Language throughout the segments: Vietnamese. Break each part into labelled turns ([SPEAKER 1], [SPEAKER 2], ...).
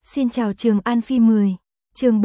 [SPEAKER 1] Xin chào Trường An Phi 10, chương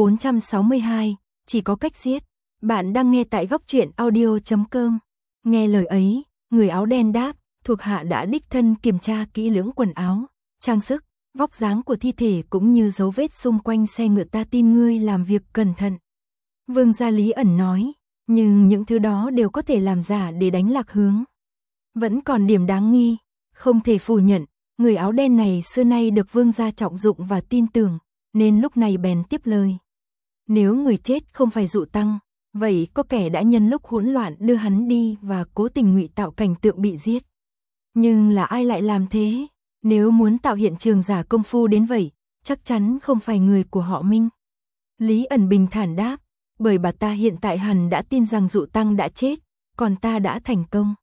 [SPEAKER 1] 462, chỉ có cách giết. Bạn đang nghe tại góc truyện audio.com. Nghe lời ấy, người áo đen đáp, thuộc hạ đã đích thân kiểm tra kỹ lưỡng quần áo, trang sức, vóc dáng của thi thể cũng như dấu vết xung quanh xe ngựa, ta tin ngươi làm việc cẩn thận. Vương gia Lý ẩn nói, nhưng những thứ đó đều có thể làm giả để đánh lạc hướng. Vẫn còn điểm đáng nghi, không thể phủ nhận. Người áo đen này xưa nay được vương gia trọng dụng và tin tưởng, nên lúc này bèn tiếp lời. Nếu người chết không phải Dụ Tăng, vậy có kẻ đã nhân lúc hỗn loạn đưa hắn đi và cố tình ngụy tạo cảnh tượng bị giết. Nhưng là ai lại làm thế? Nếu muốn tạo hiện trường giả công phu đến vậy, chắc chắn không phải người của họ Minh. Lý ẩn bình thản đáp, bởi bà ta hiện tại hẳn đã tin rằng Dụ Tăng đã chết, còn ta đã thành công.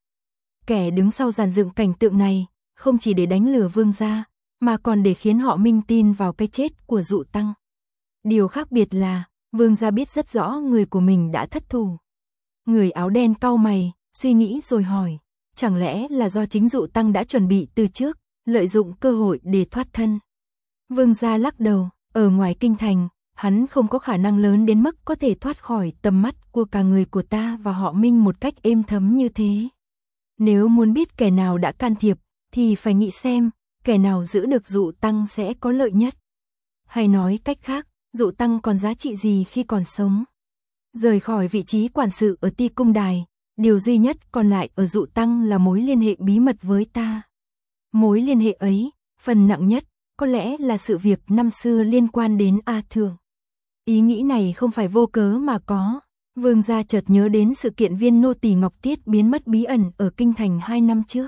[SPEAKER 1] Kẻ đứng sau dàn dựng cảnh tượng này, không chỉ để đánh lừa vương gia, mà còn để khiến họ Minh tin vào cái chết của Dụ Tăng. Điều khác biệt là, vương gia biết rất rõ người của mình đã thất thủ. Người áo đen cau mày, suy nghĩ rồi hỏi, chẳng lẽ là do chính Dụ Tăng đã chuẩn bị từ trước, lợi dụng cơ hội để thoát thân? Vương gia lắc đầu, ở ngoài kinh thành, hắn không có khả năng lớn đến mức có thể thoát khỏi tầm mắt của cả người của ta và họ Minh một cách êm thấm như thế. Nếu muốn biết kẻ nào đã can thiệp, thì phải nghĩ xem, kẻ nào giữ được Dụ Tăng sẽ có lợi nhất. Hay nói cách khác, Dụ Tăng còn giá trị gì khi còn sống? Rời khỏi vị trí quản sự ở Ti Cung Đài, điều duy nhất còn lại ở Dụ Tăng là mối liên hệ bí mật với ta. Mối liên hệ ấy, phần nặng nhất, có lẽ là sự việc năm xưa liên quan đến A Thượng. Ý nghĩ này không phải vô cớ mà có. Vương gia chợt nhớ đến sự kiện viên nô tỳ Ngọc Tiết biến mất bí ẩn ở kinh thành 2 năm trước.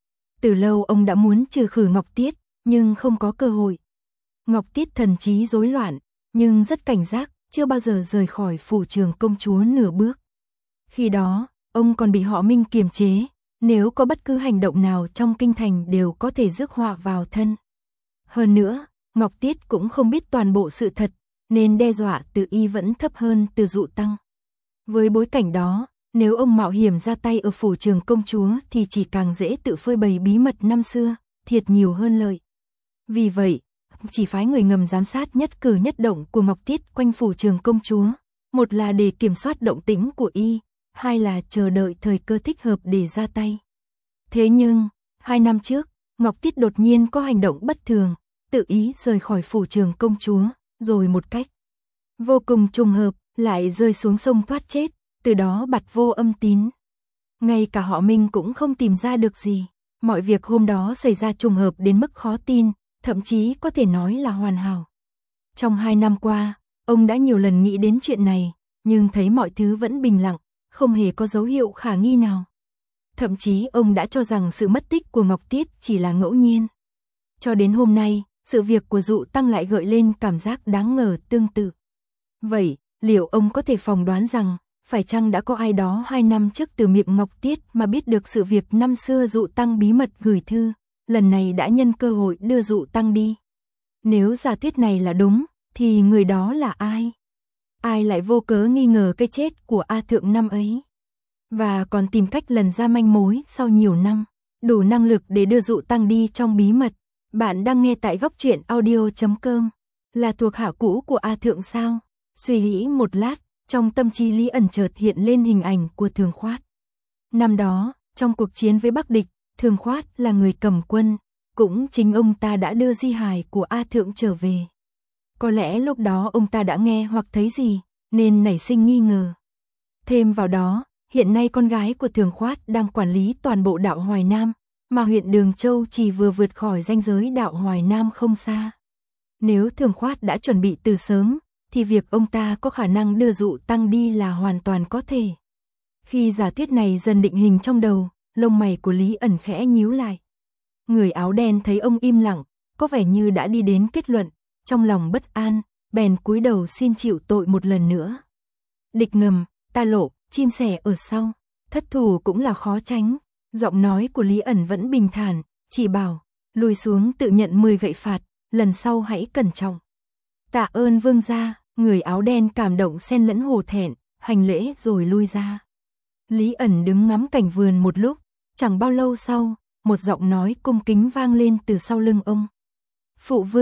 [SPEAKER 1] Từ lâu ông đã muốn trừ khử Ngọc Tiết, nhưng không có cơ hội. Ngọc Tiết thần trí rối loạn, nhưng rất cảnh giác, chưa bao giờ rời khỏi phủ Trường công chúa nửa bước. Khi đó, ông còn bị họ Minh kiềm chế, nếu có bất cứ hành động nào trong kinh thành đều có thể rước họa vào thân. Hơn nữa, Ngọc Tiết cũng không biết toàn bộ sự thật, nên đe dọa từ y vẫn thấp hơn từ Dụ Tăng. Với bối cảnh đó, nếu ông mạo hiểm ra tay ở phủ Trường công chúa thì chỉ càng dễ tự phơi bày bí mật năm xưa, thiệt nhiều hơn lợi. Vì vậy, chỉ phái người ngầm giám sát nhất cử nhất động của Ngọc Tiết quanh phủ Trường công chúa, một là để kiểm soát động tĩnh của y, hai là chờ đợi thời cơ thích hợp để ra tay. Thế nhưng, 2 năm trước, Ngọc Tiết đột nhiên có hành động bất thường, tự ý rời khỏi phủ Trường công chúa, rồi một cách vô cùng trùng hợp, lại rơi xuống sông thoát chết, từ đó bặt vô âm tín. Ngay cả họ Minh cũng không tìm ra được gì. Mọi việc hôm đó xảy ra trùng hợp đến mức khó tin, thậm chí có thể nói là hoàn hảo. Trong 2 năm qua, ông đã nhiều lần nghĩ đến chuyện này, nhưng thấy mọi thứ vẫn bình lặng, không hề có dấu hiệu khả nghi nào. Thậm chí ông đã cho rằng sự mất tích của Ngọc Tiết chỉ là ngẫu nhiên. Cho đến hôm nay, sự việc của Dụ Tăng lại gợi lên cảm giác đáng ngờ tương tự. Vậy, liệu ông có thể phỏng đoán rằng, phải chăng đã có ai đó 2 năm trước từ miệng Ngọc Tiết mà biết được sự việc năm xưa Dụ Tăng bí mật gửi thư, lần này đã nhân cơ hội đưa Dụ Tăng đi? Nếu giả thuyết này là đúng, thì người đó là ai? Ai lại vô cớ nghi ngờ cái chết của A Thượng năm ấy? Và còn tìm cách lần ra manh mối sau nhiều năm, đủ năng lực để đưa Dụ Tăng đi trong bí mật. Bạn đang nghe tại góc truyện audio.com. Là thuộc hạ cũ của A Thượng sao? Suy nghĩ một lát, trong tâm trí Lý ẩn chợt hiện lên hình ảnh của Thường Khoát. Năm đó, trong cuộc chiến với Bắc địch, Thường Khoát là người cầm quân, cũng chính ông ta đã đưa di hài của A Thượng trở về. Có lẽ lúc đó ông ta đã nghe hoặc thấy gì, nên nảy sinh nghi ngờ. Thêm vào đó, hiện nay con gái của Thường Khoát đang quản lý toàn bộ đạo Hoài Nam, mà huyện Đường Châu chỉ vừa vượt khỏi ranh giới đạo Hoài Nam không xa. Nếu Thường Khoát đã chuẩn bị từ sớm, thì việc ông ta có khả năng đưa Dụ Tăng đi là hoàn toàn có thể. Khi giả thuyết này dần định hình trong đầu, lông mày của Lý ẩn khẽ nhíu lại. Người áo đen thấy ông im lặng, có vẻ như đã đi đến kết luận, trong lòng bất an, bèn cúi đầu xin chịu tội một lần nữa. Địch ngầm, ta lộ, chim sẻ ở sau, thất thủ cũng là khó tránh. Giọng nói của Lý ẩn vẫn bình thản, chỉ bảo, lùi xuống tự nhận 10 gậy phạt, lần sau hãy cẩn trọng. Tạ ơn vương gia. Người áo đen cảm động xen lẫn hổ thẹn, hành lễ rồi lui ra. Lý ẩn đứng ngắm cảnh vườn một lúc, chẳng bao lâu sau, một giọng nói cung kính vang lên từ sau lưng ông. Phụ vương,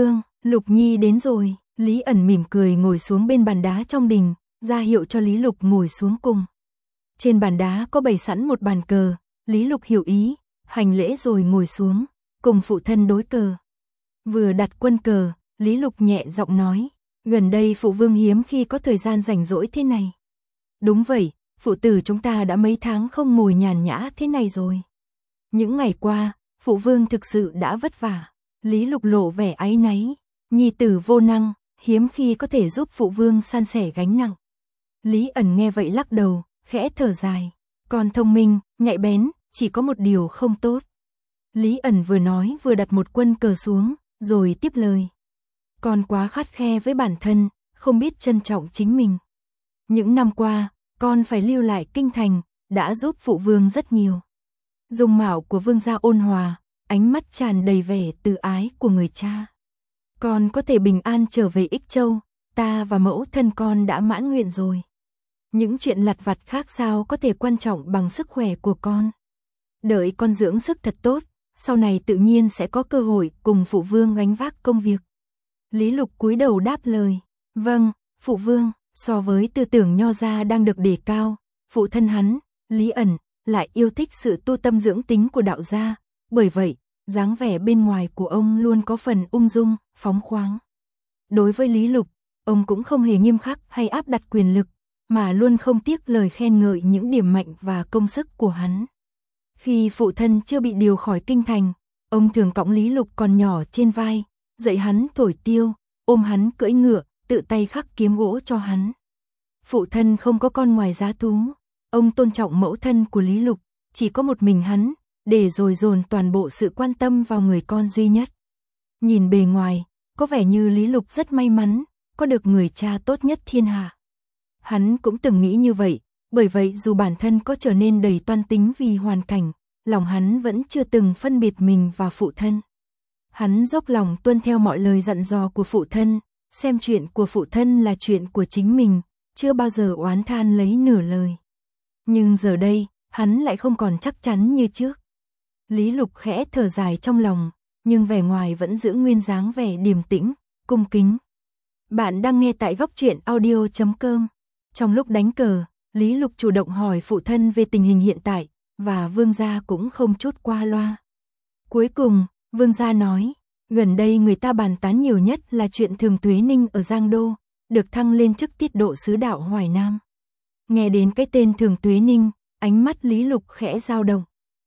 [SPEAKER 1] Lục Nhi đến rồi, Lý ẩn mỉm cười ngồi xuống bên bàn đá trong đình, ra hiệu cho Lý Lục ngồi xuống cùng. Trên bàn đá có bày sẵn một bàn cờ, Lý Lục hiểu ý, hành lễ rồi ngồi xuống, cùng phụ thân đối cờ. Vừa đặt quân cờ, Lý Lục nhẹ giọng nói, gần đây phụ vương hiếm khi có thời gian rảnh rỗi thế này. Đúng vậy, phụ tử chúng ta đã mấy tháng không ngồi nhàn nhã thế này rồi. Những ngày qua, phụ vương thực sự đã vất vả. Lý Lục lộ vẻ áy náy, nhi tử vô năng, hiếm khi có thể giúp phụ vương san sẻ gánh nặng. Lý ẩn nghe vậy lắc đầu, khẽ thở dài, con thông minh, nhạy bén, chỉ có một điều không tốt. Lý ẩn vừa nói vừa đặt một quân cờ xuống, rồi tiếp lời. Con quá khắt khe với bản thân, không biết trân trọng chính mình. Những năm qua, con phải lưu lại kinh thành, đã giúp phụ vương rất nhiều. Dung mạo của vương gia ôn hòa, ánh mắt tràn đầy vẻ từ ái của người cha. Con có thể bình an trở về Ích Châu, ta và mẫu thân con đã mãn nguyện rồi. Những chuyện lặt vặt khác sao có thể quan trọng bằng sức khỏe của con. Đợi con dưỡng sức thật tốt, sau này tự nhiên sẽ có cơ hội cùng phụ vương gánh vác công việc. Lý Lục cúi đầu đáp lời, vâng, phụ vương. So với tư tưởng nho gia đang được đề cao, phụ thân hắn, Lý ẩn, lại yêu thích sự tu tâm dưỡng tính của đạo gia, bởi vậy, dáng vẻ bên ngoài của ông luôn có phần ung dung, phóng khoáng. Đối với Lý Lục, ông cũng không hề nghiêm khắc hay áp đặt quyền lực, mà luôn không tiếc lời khen ngợi những điểm mạnh và công sức của hắn. Khi phụ thân chưa bị điều khỏi kinh thành, ông thường cõng Lý Lục còn nhỏ trên vai, dạy hắn thổi tiêu, ôm hắn cưỡi ngựa, tự tay khắc kiếm gỗ cho hắn. Phụ thân không có con ngoài giá thú, ông tôn trọng mẫu thân của Lý Lục, chỉ có một mình hắn, để rồi dồn toàn bộ sự quan tâm vào người con duy nhất. Nhìn bề ngoài, có vẻ như Lý Lục rất may mắn, có được người cha tốt nhất thiên hạ. Hắn cũng từng nghĩ như vậy, bởi vậy dù bản thân có trở nên đầy toan tính vì hoàn cảnh, lòng hắn vẫn chưa từng phân biệt mình và phụ thân. Hắn dốc lòng tuân theo mọi lời dặn dò của phụ thân, xem chuyện của phụ thân là chuyện của chính mình, chưa bao giờ oán than lấy nửa lời. Nhưng giờ đây, hắn lại không còn chắc chắn như trước. Lý Lục khẽ thở dài trong lòng, nhưng vẻ ngoài vẫn giữ nguyên dáng vẻ điềm tĩnh, cung kính. Bạn đang nghe tại Góc Truyện Audio.com. Trong lúc đánh cờ, Lý Lục chủ động hỏi phụ thân về tình hình hiện tại, và vương gia cũng không chút qua loa. Cuối cùng, vương gia nói, gần đây người ta bàn tán nhiều nhất là chuyện Thường Tuế Ninh ở Giang Đô, được thăng lên chức tiết độ sứ đạo Hoài Nam. Nghe đến cái tên Thường Tuế Ninh, ánh mắt Lý Lục khẽ dao động.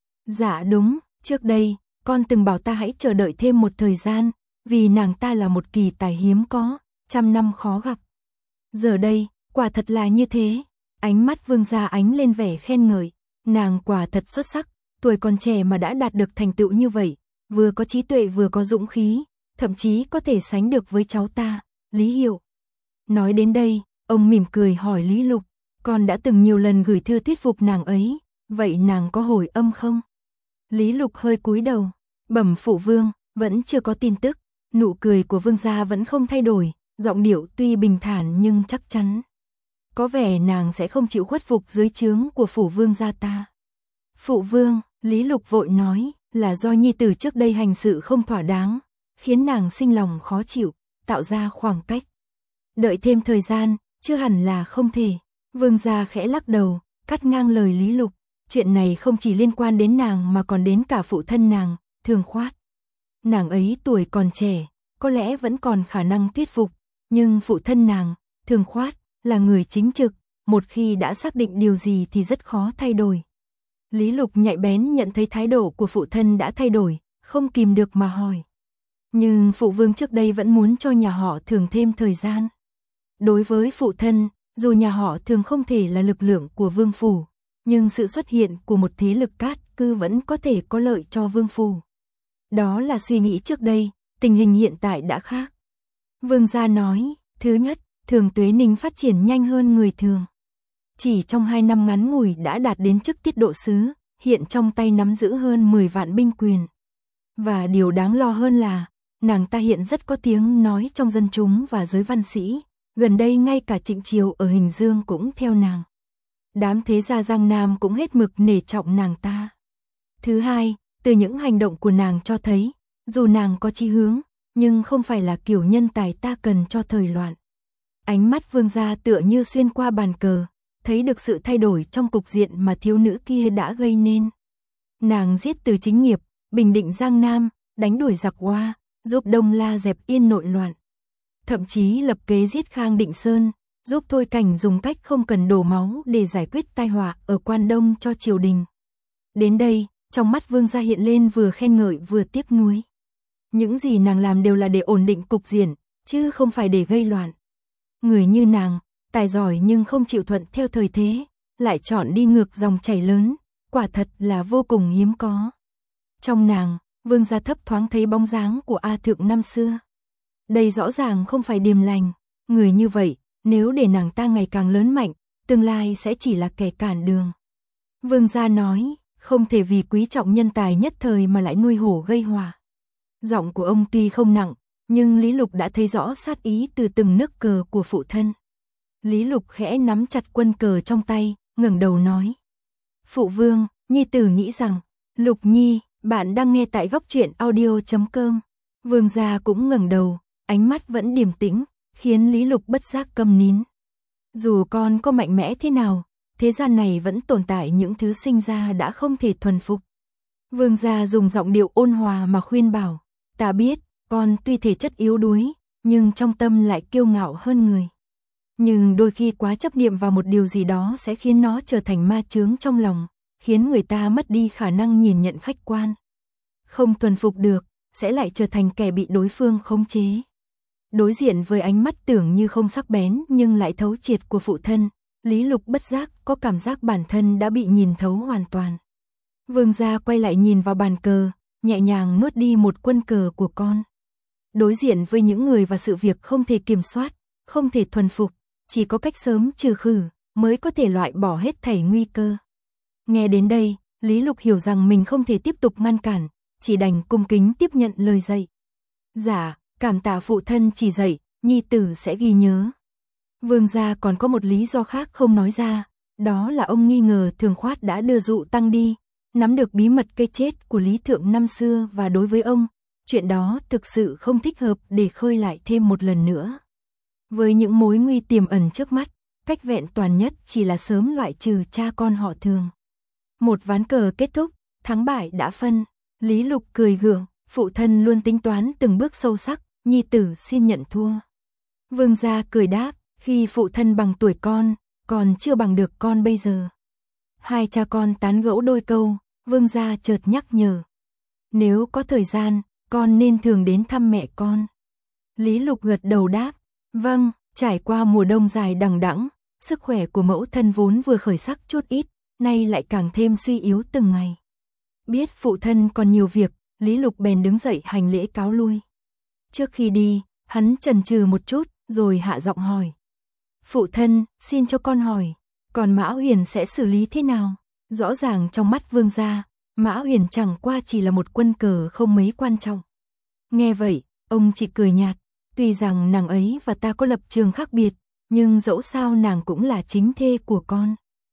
[SPEAKER 1] Dạ đúng, trước đây, con từng bảo ta hãy chờ đợi thêm một thời gian, vì nàng ta là một kỳ tài hiếm có, trăm năm khó gặp. Giờ đây, quả thật là như thế. Ánh mắt vương gia ánh lên vẻ khen ngợi, nàng quả thật xuất sắc, tuổi còn trẻ mà đã đạt được thành tựu như vậy, vừa có trí tuệ vừa có dũng khí, thậm chí có thể sánh được với cháu ta, Lý Hiệu. Nói đến đây, ông mỉm cười hỏi Lý Lục, con đã từng nhiều lần gửi thư thuyết phục nàng ấy, vậy nàng có hồi âm không? Lý Lục hơi cúi đầu, bẩm phụ vương, vẫn chưa có tin tức. Nụ cười của vương gia vẫn không thay đổi, giọng điệu tuy bình thản nhưng chắc chắn. Có vẻ nàng sẽ không chịu khuất phục dưới trướng của phủ vương gia ta. Phụ vương, Lý Lục vội nói, là do nhi tử trước đây hành sự không thỏa đáng, khiến nàng sinh lòng khó chịu, tạo ra khoảng cách. Đợi thêm thời gian, chưa hẳn là không thể. Vương gia khẽ lắc đầu, cắt ngang lời Lý Lục. Chuyện này không chỉ liên quan đến nàng mà còn đến cả phụ thân nàng, Thường Khoát. Nàng ấy tuổi còn trẻ, có lẽ vẫn còn khả năng thuyết phục, nhưng phụ thân nàng, Thường Khoát, là người chính trực, một khi đã xác định điều gì thì rất khó thay đổi. Lý Lục nhạy bén nhận thấy thái độ của phụ thân đã thay đổi, không kìm được mà hỏi. Nhưng phụ vương trước đây vẫn muốn cho nhà họ Thường thêm thời gian. Đối với phụ thân, dù nhà họ Thường không thể là lực lượng của vương phủ, nhưng sự xuất hiện của một thế lực cát cư vẫn có thể có lợi cho vương phủ. Đó là suy nghĩ trước đây, tình hình hiện tại đã khác. Vương gia nói, thứ nhất, Thường Tuế Ninh phát triển nhanh hơn người thường. Chỉ trong 2 năm ngắn ngủi đã đạt đến chức tiết độ sứ, hiện trong tay nắm giữ hơn 10 vạn binh quyền. Và điều đáng lo hơn là, nàng ta hiện rất có tiếng nói trong dân chúng và giới văn sĩ, gần đây ngay cả Trịnh Triều ở Hình Dương cũng theo nàng. Đám thế gia Giang Nam cũng hết mực nể trọng nàng ta. Thứ hai, từ những hành động của nàng cho thấy, dù nàng có chí hướng, nhưng không phải là kiểu nhân tài ta cần cho thời loạn. Ánh mắt Vương gia tựa như xuyên qua bàn cờ, thấy được sự thay đổi trong cục diện mà thiếu nữ kia đã gây nên. Nàng giết từ chính nghiệp, bình định Giang Nam, đánh đuổi giặc Hoa, giúp Đông La dẹp yên nội loạn. Thậm chí lập kế giết Khang Định Sơn, giúp Thôi Cảnh dùng cách không cần đổ máu để giải quyết tai họa ở Quan Đông cho triều đình. Đến đây, trong mắt Vương gia hiện lên vừa khen ngợi vừa tiếc nuối. Những gì nàng làm đều là để ổn định cục diện, chứ không phải để gây loạn. Người như nàng, tài giỏi nhưng không chịu thuận theo thời thế, lại chọn đi ngược dòng chảy lớn, quả thật là vô cùng hiếm có. Trong nàng, Vương gia thấp thoáng thấy bóng dáng của A Thượng năm xưa. Đây rõ ràng không phải điềm lành, người như vậy, nếu để nàng ta ngày càng lớn mạnh, tương lai sẽ chỉ là kẻ cản đường. Vương gia nói, không thể vì quý trọng nhân tài nhất thời mà lại nuôi hổ gây họa. Giọng của ông tuy không nặng, nhưng Lý Lục đã thấy rõ sát ý từ từng nấc cờ của phụ thân. Lý Lục khẽ nắm chặt quân cờ trong tay, ngẩng đầu nói. Phụ vương, nhi tử nghĩ rằng, Lục nhi, bạn đang nghe tại góc truyện audio.com. Vương gia cũng ngẩng đầu, ánh mắt vẫn điềm tĩnh, khiến Lý Lục bất giác câm nín. Dù con có mạnh mẽ thế nào, thế gian này vẫn tồn tại những thứ sinh ra đã không thể thuần phục. Vương gia dùng giọng điệu ôn hòa mà khuyên bảo, ta biết, con tuy thể chất yếu đuối, nhưng trong tâm lại kiêu ngạo hơn người. Nhưng đôi khi quá chấp niệm vào một điều gì đó sẽ khiến nó trở thành ma chướng trong lòng, khiến người ta mất đi khả năng nhìn nhận khách quan. Không thuần phục được, sẽ lại trở thành kẻ bị đối phương khống chế. Đối diện với ánh mắt tưởng như không sắc bén nhưng lại thấu triệt của phụ thân, Lý Lục bất giác có cảm giác bản thân đã bị nhìn thấu hoàn toàn. Vương gia quay lại nhìn vào bàn cờ, nhẹ nhàng nuốt đi một quân cờ của con. Đối diện với những người và sự việc không thể kiểm soát, không thể thuần phục, chỉ có cách sớm trừ khử, mới có thể loại bỏ hết thảy nguy cơ. Nghe đến đây, Lý Lục hiểu rằng mình không thể tiếp tục ngăn cản, chỉ đành cung kính tiếp nhận lời dạy. Dạ, cảm tạ phụ thân chỉ dạy, nhi tử sẽ ghi nhớ. Vương gia còn có một lý do khác không nói ra, đó là ông nghi ngờ Thường Khoát đã đưa dụ tăng đi, nắm được bí mật cái chết của Lý Thượng năm xưa và đối với ông, chuyện đó thực sự không thích hợp để khơi lại thêm một lần nữa. Với những mối nguy tiềm ẩn trước mắt, cách vẹn toàn nhất chỉ là sớm loại trừ cha con họ Thường. Một ván cờ kết thúc, thắng bại đã phân, Lý Lục cười gượng, phụ thân luôn tính toán từng bước sâu sắc, nhi tử xin nhận thua. Vương gia cười đáp, khi phụ thân bằng tuổi con, còn chưa bằng được con bây giờ. Hai cha con tán gẫu đôi câu, Vương gia chợt nhắc nhở. Nếu có thời gian, con nên thường đến thăm mẹ con. Lý Lục gật đầu đáp, vâng, trải qua mùa đông dài đằng đẵng, sức khỏe của mẫu thân vốn vừa khởi sắc chút ít, nay lại càng thêm suy yếu từng ngày. Biết phụ thân còn nhiều việc, Lý Lục bèn đứng dậy hành lễ cáo lui. Trước khi đi, hắn chần chừ một chút, rồi hạ giọng hỏi. Phụ thân, xin cho con hỏi, còn Mã Huyền sẽ xử lý thế nào? Rõ ràng trong mắt Vương gia, Mã Huyền chẳng qua chỉ là một quân cờ không mấy quan trọng. Nghe vậy, ông chỉ cười nhạt, tuy rằng nàng ấy và ta có lập trường khác biệt, nhưng dẫu sao nàng cũng là chính thê của con.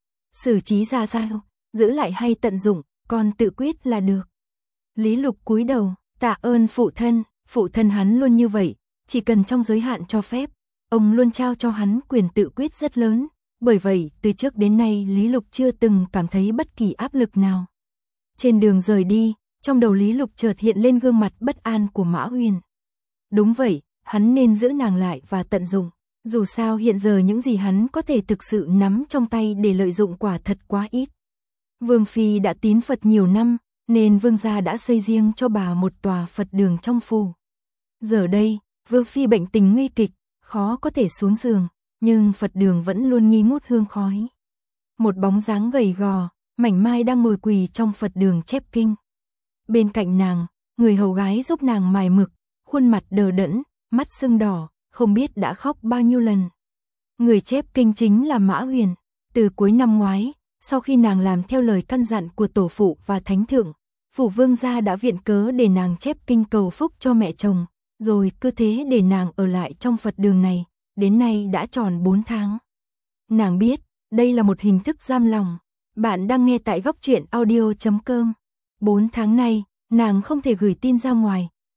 [SPEAKER 1] Xử trí ra sao, giữ lại hay tận dụng, con tự quyết là được. Lý Lục cúi đầu, tạ ơn phụ thân hắn luôn như vậy, chỉ cần trong giới hạn cho phép, ông luôn trao cho hắn quyền tự quyết rất lớn, bởi vậy từ trước đến nay Lý Lục chưa từng cảm thấy bất kỳ áp lực nào. Trên đường rời đi, trong đầu Lý Lục chợt hiện lên gương mặt bất an của Mã Huyền. Đúng vậy, hắn nên giữ nàng lại và tận dụng, dù sao hiện giờ những gì hắn có thể thực sự nắm trong tay để lợi dụng quả thật quá ít. Vương Phi đã tín Phật nhiều năm, nên Vương gia đã xây riêng cho bà một tòa Phật đường trong phủ. Giờ đây, Vương Phi bệnh tình nguy kịch, khó có thể xuống giường, nhưng Phật đường vẫn luôn nghi ngút hương khói. Một bóng dáng gầy gò, mảnh mai đang ngồi quỳ trong Phật đường chép kinh. Bên cạnh nàng, người hầu gái giúp nàng mài mực, khuôn mặt đờ đẫn, mắt sưng đỏ, không biết đã khóc bao nhiêu lần. Người chép kinh chính là Mã Huyền. Từ cuối năm ngoái, sau khi nàng làm theo lời căn dặn của tổ phụ và thánh thượng, phủ Vương gia đã viện cớ để nàng chép kinh cầu phúc cho mẹ chồng, rồi cứ thế để nàng ở lại trong Phật đường này, đến nay đã tròn 4 tháng. Nàng biết, đây là một hình thức giam lòng. Bạn đang nghe tại góc truyện audio.com. 4 tháng nay, nàng không thể gửi tin ra ngoài,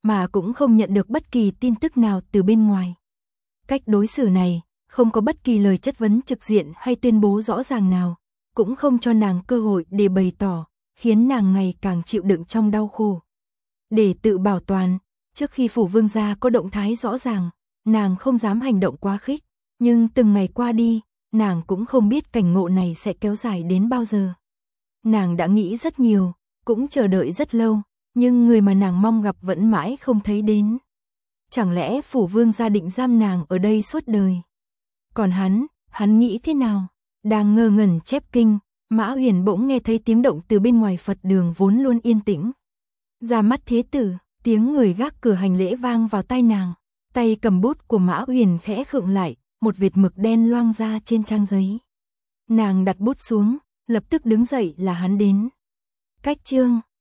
[SPEAKER 1] mà cũng không nhận được bất kỳ tin tức nào từ bên ngoài. Cách đối xử này, không có bất kỳ lời chất vấn trực diện hay tuyên bố rõ ràng nào, cũng không cho nàng cơ hội để bày tỏ, khiến nàng ngày càng chịu đựng trong đau khổ. Để tự bảo toàn, trước khi phủ vương gia có động thái rõ ràng, nàng không dám hành động quá khích, nhưng từng ngày qua đi, nàng cũng không biết cảnh ngộ này sẽ kéo dài đến bao giờ. Nàng đã nghĩ rất nhiều, cũng chờ đợi rất lâu, nhưng người mà nàng mong gặp vẫn mãi không thấy đến. Chẳng lẽ phủ vương gia định giam nàng ở đây suốt đời? Còn hắn nghĩ thế nào? Đang ngơ ngẩn chép kinh, Mã Huyền bỗng nghe thấy tiếng động từ bên ngoài Phật đường vốn luôn yên tĩnh. Ra mắt thế tử, tiếng người gác cửa hành lễ vang vào tai nàng, tay cầm bút của Mã Huyền khẽ khựng lại, một vệt mực đen loang ra trên trang giấy. Nàng đặt bút xuống, lập tức đứng dậy là hắn đến. Cách chương